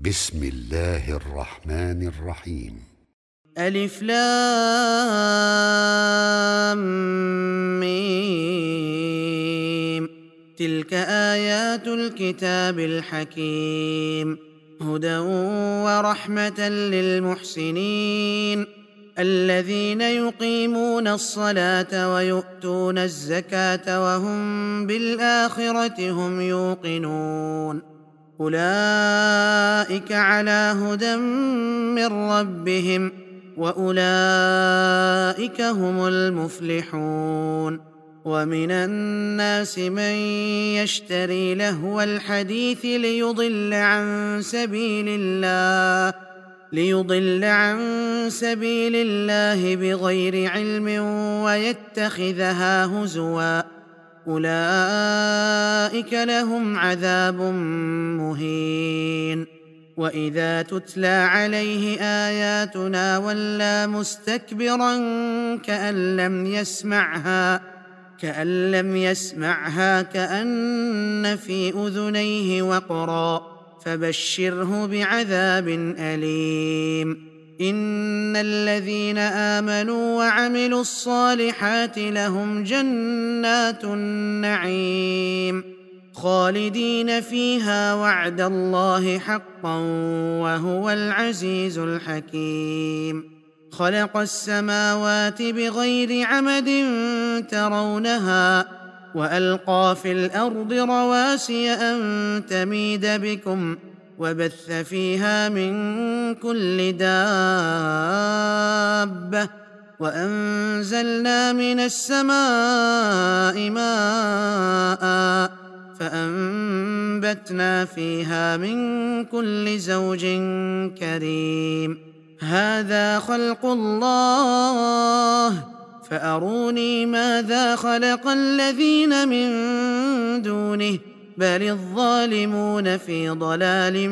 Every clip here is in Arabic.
بسم الله الرحمن الرحيم. ألف لام ميم. تلك آيات الكتاب الحكيم، هدى ورحمة للمحسنين الذين يقيمون الصلاة ويؤتون الزكاة وهم بالآخرة هم يوقنون. أولئك على هدى من ربهم وأولئك هم المفلحون. ومن الناس من يشتري لهو الحديث ليضل عن سبيل الله بغير علم ويتخذها هزوا، أولئك لهم عذاب مهين. وإذا تتلى عليه آياتنا ولى مستكبرا كأن لم يسمعها كأن في أذنيه وقرا، فبشره بعذاب أليم. إن الذين آمنوا وعملوا الصالحات لهم جنات النعيم خالدين فيها، وعد الله حقا وهو العزيز الحكيم. خلق السماوات بغير عمد ترونها وألقى في الأرض رواسي أن تميد بكم وبث فيها من كل دابة، وأنزلنا من السماء ماء فأنبتنا فيها من كل زوج كريم. هذا خلق الله فأروني ماذا خلق الذين من دونه بل الظالمون في ضلال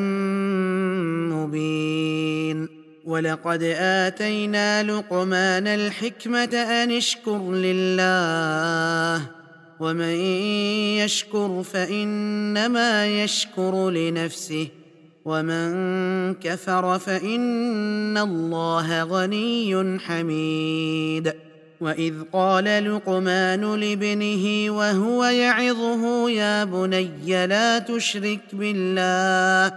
مبين. ولقد آتينا لقمان الحكمة أن اشكر لله، ومن يشكر فإنما يشكر لنفسه، ومن كفر فإن الله غني حميد. وإذ قال لقمان لابنه وهو يعظه يا بني لا تشرك بالله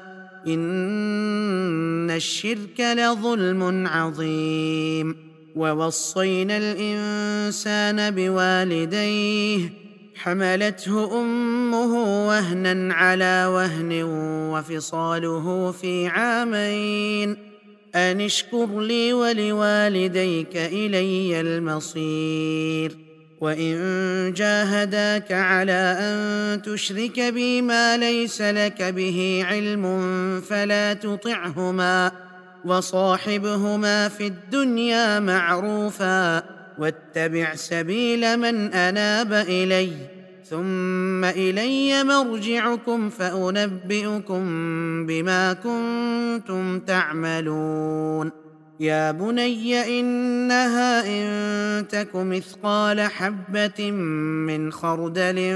إن الشرك لظلم عظيم. ووصينا الإنسان بوالديه حملته أمه وهنا على وهن وفصاله في عامين أن اشكر لي ولوالديك إلي المصير. وإن جاهداك على أن تشرك بي ما ليس لك به علم فلا تطعهما، وصاحبهما في الدنيا معروفا، واتبع سبيل من أناب إلي، ثم إلي مرجعكم فأنبئكم بما كنتم تعملون. يا بني إنها إن تك مثقال حبة من خردل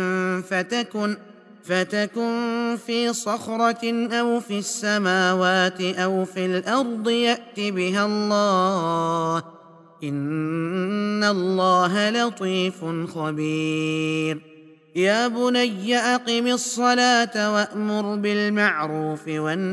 فتكن في صخرة أو في السماوات أو في الأرض يأت بها الله، إن الله لطيف خبير. يا بني أقم الصلاة وأمر بالمعروف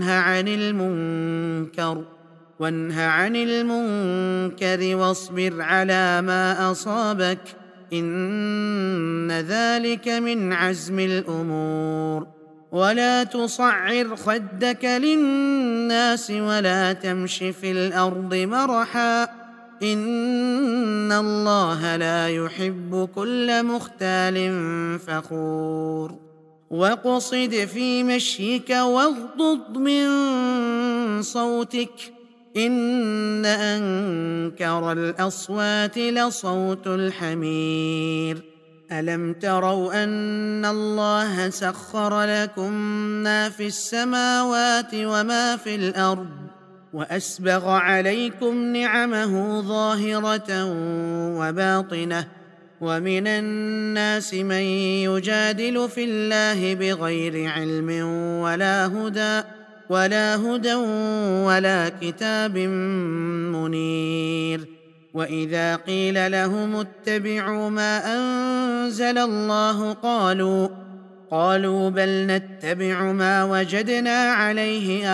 وانه عن المنكر واصبر على ما أصابك، إن ذلك من عزم الأمور. ولا تصعر خدك للناس ولا تمش في الأرض مرحا، إن الله لا يحب كل مختال فخور. واقصد في مشيك واغضض من صوتك، إن أنكر الأصوات لصوت الحمير. ألم تروا أن الله سخر لكم ما في السماوات وما في الأرض وأسبغ عليكم نعمه ظاهرة وباطنة، ومن الناس من يجادل في الله بغير علم ولا هدى ولا هدى ولا كتاب منير. وإذا قيل لهم اتبعوا ما أنزل الله قالوا بل نتبع ما وجدنا عليه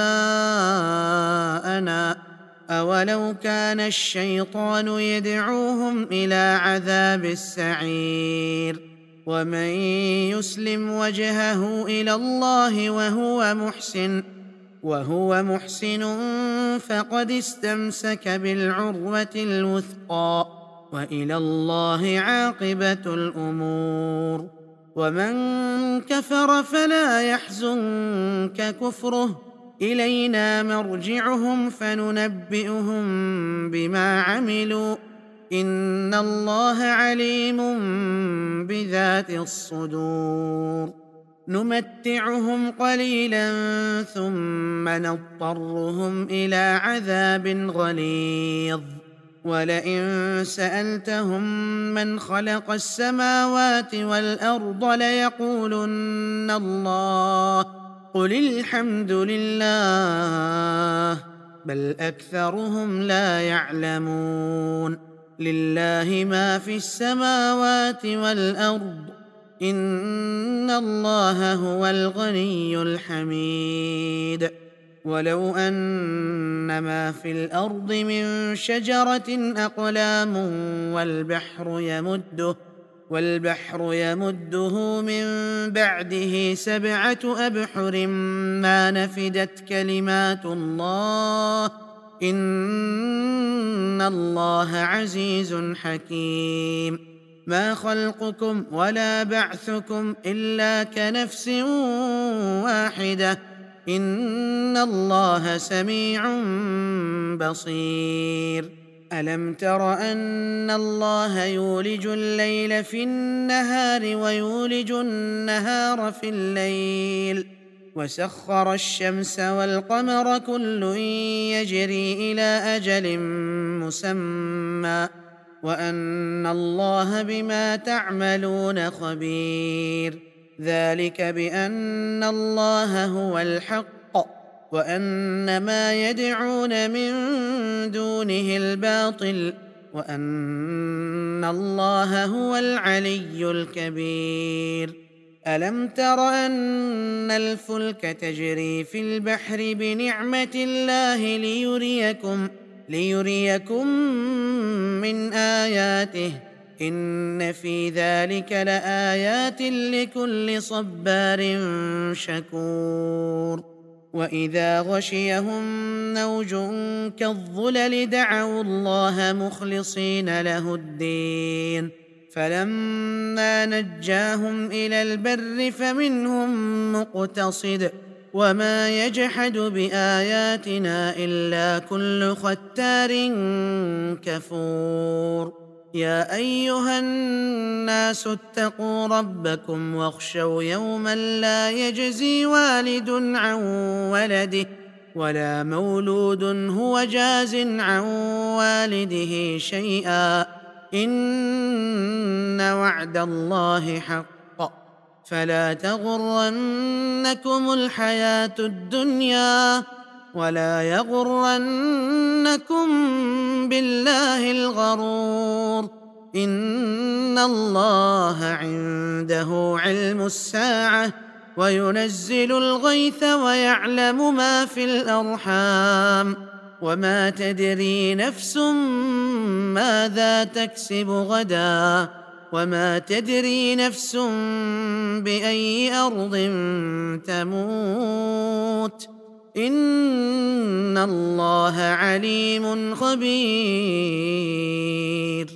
آباءنا أولو كان الشيطان يدعوهم إلى عذاب السعير. ومن يسلم وجهه إلى الله وهو محسن فقد استمسك بالعروة الوثقى وإلى الله عاقبة الأمور. ومن كفر فلا يحزنك كفره إلينا مرجعهم فننبئهم بما عملوا إن الله عليم بذات الصدور. نمتعهم قليلا ثم نضطرهم إلى عذاب غليظ. ولئن سألتهم من خلق السماوات والأرض ليقولن الله قل الحمد لله بل أكثرهم لا يعلمون. لله ما في السماوات والأرض إن الله هو الغني الحميد. ولو أن ما في الأرض من شجرة أقلام والبحر يمده من بعده 7 أبحر ما نفدت كلمات الله إن الله عزيز حكيم. ما خلقكم ولا بعثكم إلا كنفس واحدة إن الله سميع بصير. ألم تر أن الله يولج الليل في النهار ويولج النهار في الليل وسخر الشمس والقمر كل يجري إلى أجل مسمى وأن الله بما تعملون خبير. ذلك بأن الله هو الحق وأن ما يدعون من دونه الباطل وأن الله هو العلي الكبير. ألم تر أن الفلك تجري في البحر بنعمة الله ليريكم من آياته إن في ذلك لآيات لكل صبار شكور. وإذا غشيهم موج كالظلل دعوا الله مخلصين له الدين فلما نجاهم إلى البر فمنهم مقتصد وما يجحد بآياتنا إلا كل ختار كفور. يا أيها الناس اتقوا ربكم واخشوا يوما لا يجزي والد عن ولده ولا مولود هو جاز عن والده شيئا إن وعد الله حق فلا تغرنكم الحياة الدنيا ولا يغرنكم بالله الغرور إن الله عنده علم الساعة وينزل الغيث ويعلم ما في الأرحام وما تدري نفس ماذا تكسب غدا وما تدري نفس بأي أرض تموت إن الله عليم خبير.